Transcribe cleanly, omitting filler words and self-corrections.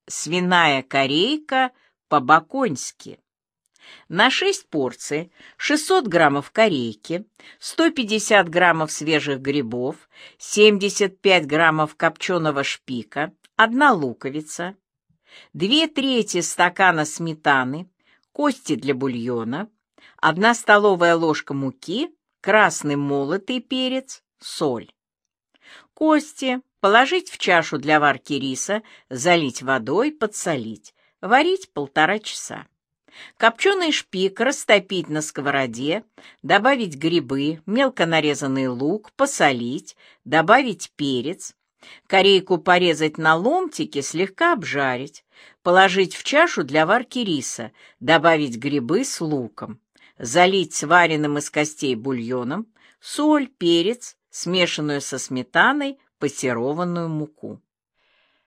свиная корейка по-баконски. На 6 порций 600 граммов корейки, 150 граммов свежих грибов, 75 граммов копченого шпика, 1 луковица, 2/3 стакана сметаны, кости для бульона, 1 столовая ложка муки, красный молотый перец, соль. Кости положить в чашу для варки риса, залить водой, подсолить. Варить 1,5 часа. Копченый шпик растопить на сковороде, добавить грибы, мелко нарезанный лук, посолить, добавить перец, корейку порезать на ломтики, слегка обжарить, положить в чашу для варки риса, добавить грибы с луком, залить сваренным из костей бульоном, соль, перец, смешанную со сметаной пассерованную муку.